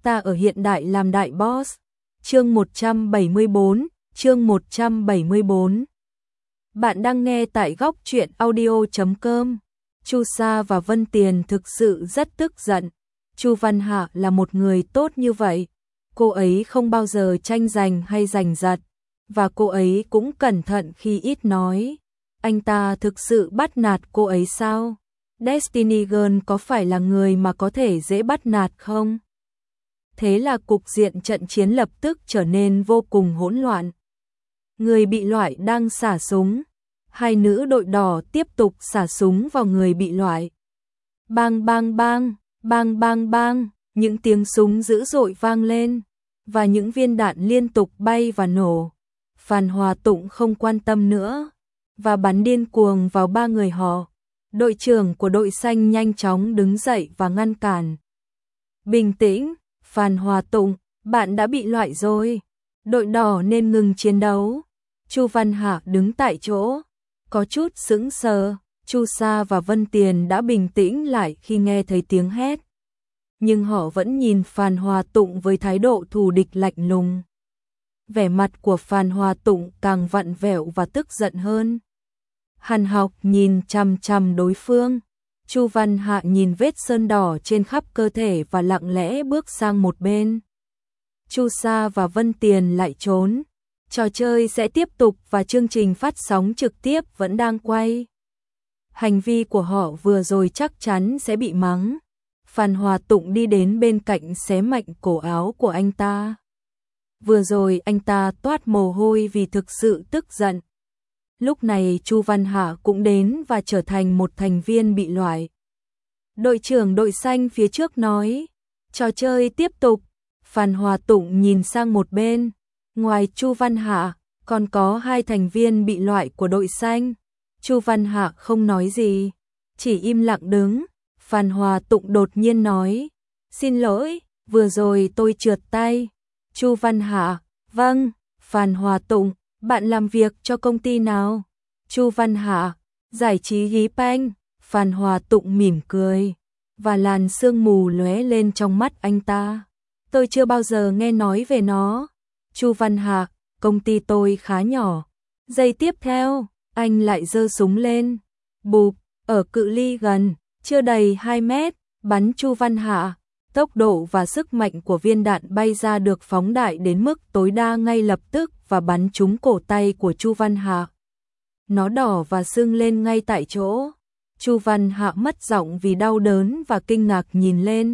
ta ở hiện đại làm đại boss. Chương 174, chương 174. Bạn đang nghe tại góc truyện audio.com. Chu Sa và Vân Tiền thực sự rất tức giận. Chu Văn Hạ là một người tốt như vậy. Cô ấy không bao giờ tranh giành hay giành giật. Và cô ấy cũng cẩn thận khi ít nói. Anh ta thực sự bắt nạt cô ấy sao? Destiny Girl có phải là người mà có thể dễ bắt nạt không? Thế là cục diện trận chiến lập tức trở nên vô cùng hỗn loạn. Người bị loại đang xả súng. Hai nữ đội đỏ tiếp tục xả súng vào người bị loại. Bang bang bang, bang bang bang, những tiếng súng dữ dội vang lên. Và những viên đạn liên tục bay và nổ. Phan Hòa Tụng không quan tâm nữa. Và bắn điên cuồng vào ba người họ. Đội trưởng của đội xanh nhanh chóng đứng dậy và ngăn cản. Bình tĩnh, Phan Hòa Tụng, bạn đã bị loại rồi. Đội đỏ nên ngừng chiến đấu. Chu Văn Hạ đứng tại chỗ, có chút sững sờ. Chu Sa và Vân Tiền đã bình tĩnh lại khi nghe thấy tiếng hét. Nhưng họ vẫn nhìn Phan Hòa Tụng với thái độ thù địch lạnh lùng. Vẻ mặt của Phan Hòa Tụng càng vặn vẹo và tức giận hơn. Hàn Học nhìn chằm chằm đối phương. Chu Văn Hạ nhìn vết sơn đỏ trên khắp cơ thể và lặng lẽ bước sang một bên. Chu Sa và Vân Tiền lại trốn. Trò chơi sẽ tiếp tục và chương trình phát sóng trực tiếp vẫn đang quay. Hành vi của họ vừa rồi chắc chắn sẽ bị mắng. Phan Hòa Tụng đi đến bên cạnh xé mạnh cổ áo của anh ta. Vừa rồi anh ta toát mồ hôi vì thực sự tức giận. Lúc này Chu Văn Hạ cũng đến và trở thành một thành viên bị loại. Đội trưởng đội xanh phía trước nói, trò chơi tiếp tục. Phan Hòa Tụng nhìn sang một bên. Ngoài Chu Văn Hạ, còn có hai thành viên bị loại của đội xanh. Chu Văn Hạ không nói gì, chỉ im lặng đứng. Phan Hòa Tụng đột nhiên nói, xin lỗi, vừa rồi tôi trượt tay. Chu Văn Hạ, vâng. Phan Hòa Tụng, bạn làm việc cho công ty nào? Chu Văn Hạ, giải trí Gí Panh. Phan Hòa Tụng mỉm cười, và làn sương mù lóe lên trong mắt anh ta. Tôi chưa bao giờ nghe nói về nó. Chu Văn Hạ, công ty tôi khá nhỏ. Giây tiếp theo, anh lại giơ súng lên. Bụp, ở cự ly gần, chưa đầy 2 mét, bắn Chu Văn Hạ. Tốc độ và sức mạnh của viên đạn bay ra được phóng đại đến mức tối đa ngay lập tức và bắn trúng cổ tay của Chu Văn Hạ. Nó đỏ và sưng lên ngay tại chỗ. Chu Văn Hạ mất giọng vì đau đớn và kinh ngạc nhìn lên.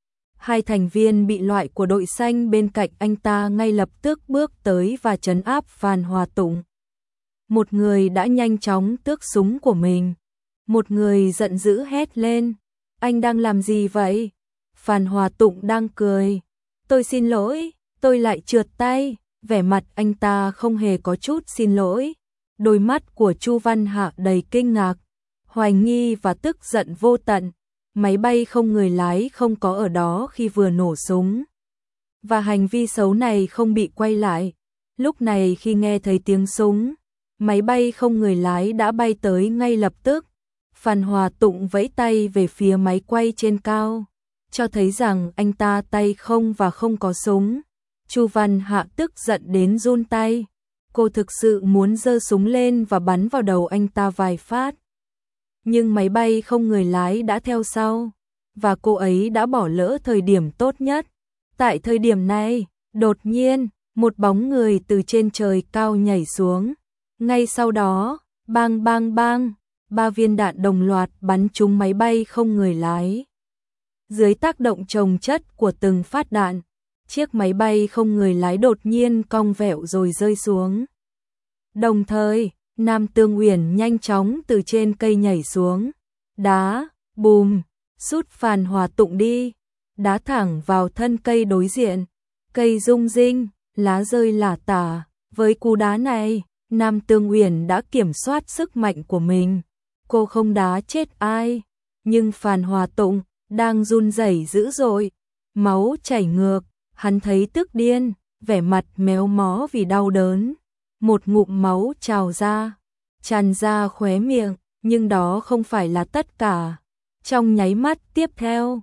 Hai thành viên bị loại của đội xanh bên cạnh anh ta ngay lập tức bước tới và trấn áp Phan Hòa Tụng. Một người đã nhanh chóng tước súng của mình. Một người giận dữ hét lên, anh đang làm gì vậy? Phan Hòa Tụng đang cười. Tôi xin lỗi, tôi lại trượt tay. Vẻ mặt anh ta không hề có chút xin lỗi. Đôi mắt của Chu Văn Hạ đầy kinh ngạc, hoài nghi và tức giận vô tận. Máy bay không người lái không có ở đó khi vừa nổ súng. Và hành vi xấu này không bị quay lại. Lúc này khi nghe thấy tiếng súng, máy bay không người lái đã bay tới ngay lập tức. Phan Hòa Tụng vẫy tay về phía máy quay trên cao, cho thấy rằng anh ta tay không và không có súng. Chu Văn Hạ tức giận đến run tay. Cô thực sự muốn giơ súng lên và bắn vào đầu anh ta vài phát. Nhưng máy bay không người lái đã theo sau, và cô ấy đã bỏ lỡ thời điểm tốt nhất. Tại thời điểm này, đột nhiên, một bóng người từ trên trời cao nhảy xuống. Ngay sau đó, bang bang bang, 3 viên đạn đồng loạt bắn trúng máy bay không người lái. Dưới tác động chồng chất của từng phát đạn, chiếc máy bay không người lái đột nhiên cong vẹo rồi rơi xuống. Đồng thời, Nam Tương Uyển nhanh chóng từ trên cây nhảy xuống. Đá, bùm, sút Phan Hòa Tụng đi. Đá thẳng vào thân cây đối diện. Cây rung rinh, lá rơi lả tả. Với cú đá này, Nam Tương Uyển đã kiểm soát sức mạnh của mình. Cô không đá chết ai. Nhưng Phan Hòa Tụng đang run rẩy dữ dội. Máu chảy ngược, hắn thấy tức điên, vẻ mặt méo mó vì đau đớn. Một ngụm máu trào ra, tràn ra khóe miệng, nhưng đó không phải là tất cả. Trong nháy mắt tiếp theo,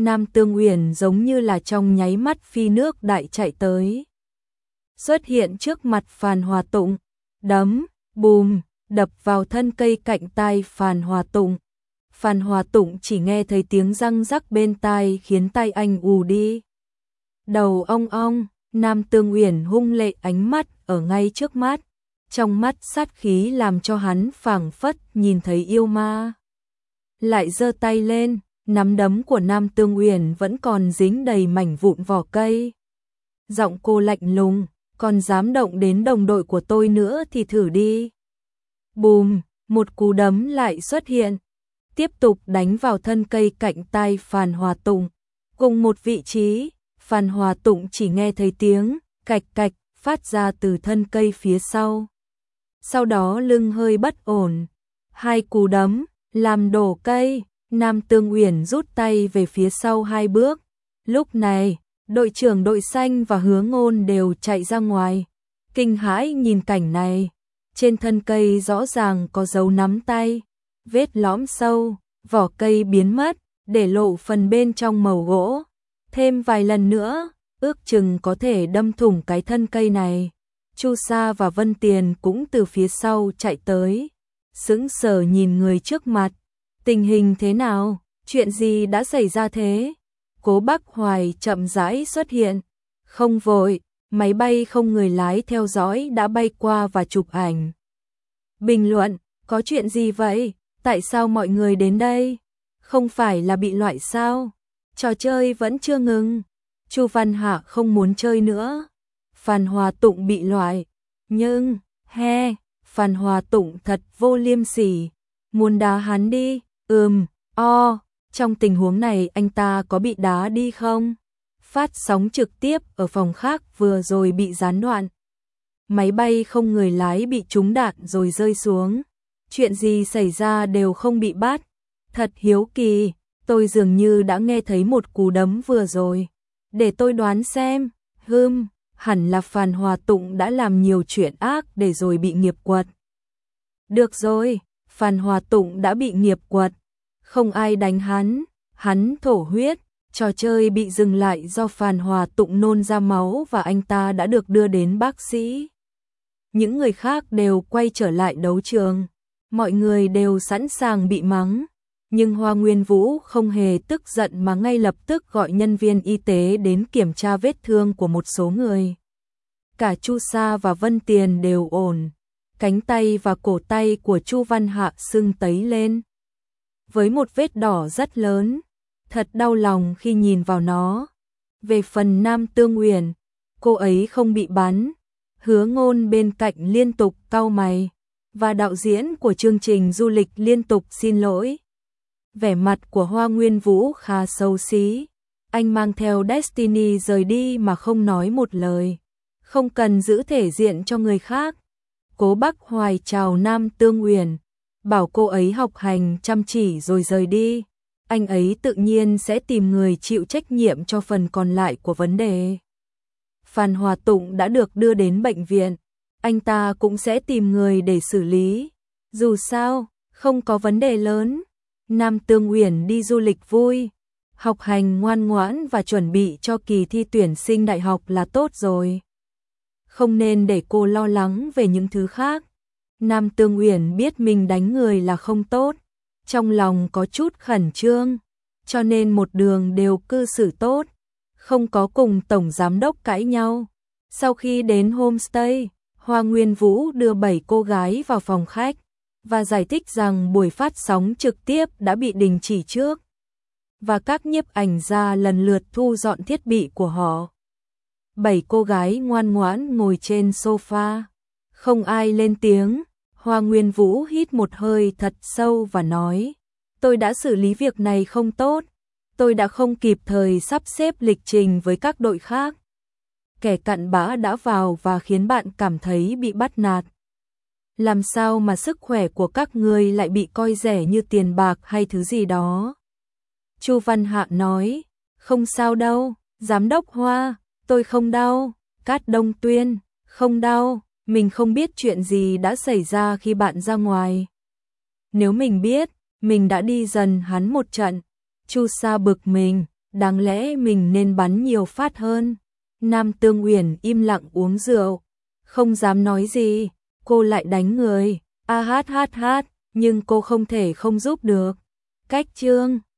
Nam Tương Uyển giống như là trong nháy mắt phi nước đại chạy tới. Xuất hiện trước mặt Phàn Hòa Tụng, đấm, bùm, đập vào thân cây cạnh tai Phàn Hòa Tụng. Phàn Hòa Tụng chỉ nghe thấy tiếng răng rắc bên tai khiến tai anh ù đi. Đầu ong ong, Nam Tương Uyển hung lệ ánh mắt ở ngay trước mắt. Trong mắt sát khí làm cho hắn phảng phất nhìn thấy yêu ma. Lại giơ tay lên, nắm đấm của Nam Tương Uyển vẫn còn dính đầy mảnh vụn vỏ cây. Giọng cô lạnh lùng, còn dám động đến đồng đội của tôi nữa thì thử đi. Bùm, một cú đấm lại xuất hiện, tiếp tục đánh vào thân cây cạnh tai Phàn Hòa Tụng. Cùng một vị trí, Phàn Hòa Tụng chỉ nghe thấy tiếng cạch cạch phát ra từ thân cây phía sau. Sau đó lưng hơi bất ổn, hai cú đấm làm đổ cây. Nam Tương Uyển rút tay về phía sau 2 bước. Lúc này, đội trưởng đội xanh và Hứa Ngôn đều chạy ra ngoài. Kinh hãi nhìn cảnh này. Trên thân cây rõ ràng có dấu nắm tay, vết lõm sâu, vỏ cây biến mất, để lộ phần bên trong màu gỗ. Thêm vài lần nữa, ước chừng có thể đâm thủng cái thân cây này. Chu Sa và Vân Tiền cũng từ phía sau chạy tới, sững sờ nhìn người trước mặt. Tình hình thế nào? Chuyện gì đã xảy ra thế? Cố Bắc Hoài chậm rãi xuất hiện. Không vội, máy bay không người lái theo dõi đã bay qua và chụp ảnh. Bình luận, có chuyện gì vậy? Tại sao mọi người đến đây? Không phải là bị loại sao? Trò chơi vẫn chưa ngừng. Chu Văn Hạ không muốn chơi nữa. Phàn Hòa Tụng bị loại. Nhưng, Phàn Hòa Tụng thật vô liêm sỉ. Muốn đá hắn đi? Trong tình huống này anh ta có bị đá đi không? Phát sóng trực tiếp ở phòng khác vừa rồi bị gián đoạn. Máy bay không người lái bị trúng đạn rồi rơi xuống. Chuyện gì xảy ra đều không bị bắt. Thật hiếu kỳ, tôi dường như đã nghe thấy một cú đấm vừa rồi. Để tôi đoán xem. Hẳn là Phàn Hòa Tụng đã làm nhiều chuyện ác để rồi bị nghiệp quật. Được rồi, Phàn Hòa Tụng đã bị nghiệp quật. Không ai đánh hắn thổ huyết. Trò chơi bị dừng lại do Phàn Hòa Tụng nôn ra máu và anh ta đã được đưa đến bác sĩ. Những người khác đều quay trở lại đấu trường. Mọi người đều sẵn sàng bị mắng. Nhưng Hoa Nguyên Vũ không hề tức giận mà ngay lập tức gọi nhân viên y tế đến kiểm tra vết thương của một số người. Cả Chu Sa và Vân Tiền đều ổn. Cánh tay và cổ tay của Chu Văn Hạ sưng tấy lên, với một vết đỏ rất lớn. Thật đau lòng khi nhìn vào nó. Về phần Nam Tương Uyển, cô ấy không bị bắn. Hứa Ngôn bên cạnh liên tục cau mày, và đạo diễn của chương trình du lịch liên tục xin lỗi. Vẻ mặt của Hoa Nguyên Vũ khá xấu xí. Anh mang theo Destiny rời đi mà không nói một lời. Không cần giữ thể diện cho người khác. Cố Bắc Hoài chào Nam Tương Uyển, bảo cô ấy học hành chăm chỉ rồi rời đi. Anh ấy tự nhiên sẽ tìm người chịu trách nhiệm cho phần còn lại của vấn đề. Phàn Hòa Tụng đã được đưa đến bệnh viện, anh ta cũng sẽ tìm người để xử lý. Dù sao, không có vấn đề lớn. Nam Tương Uyển đi du lịch vui, học hành ngoan ngoãn và chuẩn bị cho kỳ thi tuyển sinh đại học là tốt rồi. Không nên để cô lo lắng về những thứ khác. Nam Tương Uyển biết mình đánh người là không tốt, trong lòng có chút khẩn trương, cho nên một đường đều cư xử tốt, không có cùng tổng giám đốc cãi nhau. Sau khi đến homestay, Hoa Nguyên Vũ đưa 7 cô gái vào phòng khách và giải thích rằng buổi phát sóng trực tiếp đã bị đình chỉ trước và các nhiếp ảnh gia lần lượt thu dọn thiết bị của họ. 7 cô gái ngoan ngoãn ngồi trên sofa, không ai lên tiếng. Hoa Nguyên Vũ hít một hơi thật sâu và nói, tôi đã xử lý việc này không tốt, tôi đã không kịp thời sắp xếp lịch trình với các đội khác. Kẻ cặn bã đã vào và khiến bạn cảm thấy bị bắt nạt. Làm sao mà sức khỏe của các ngươi lại bị coi rẻ như tiền bạc hay thứ gì đó? Chu Văn Hạ nói, không sao đâu, giám đốc Hoa, tôi không đau. Cát Đông Tuyên, không đau, mình không biết chuyện gì đã xảy ra khi bạn ra ngoài. Nếu mình biết, mình đã đi dần hắn một trận. Chu Sa bực mình, đáng lẽ mình nên bắn nhiều phát hơn. Nam Tương Uyển im lặng uống rượu, không dám nói gì, cô lại đánh người, a hát hát hát, nhưng cô không thể không giúp được. Cách Trương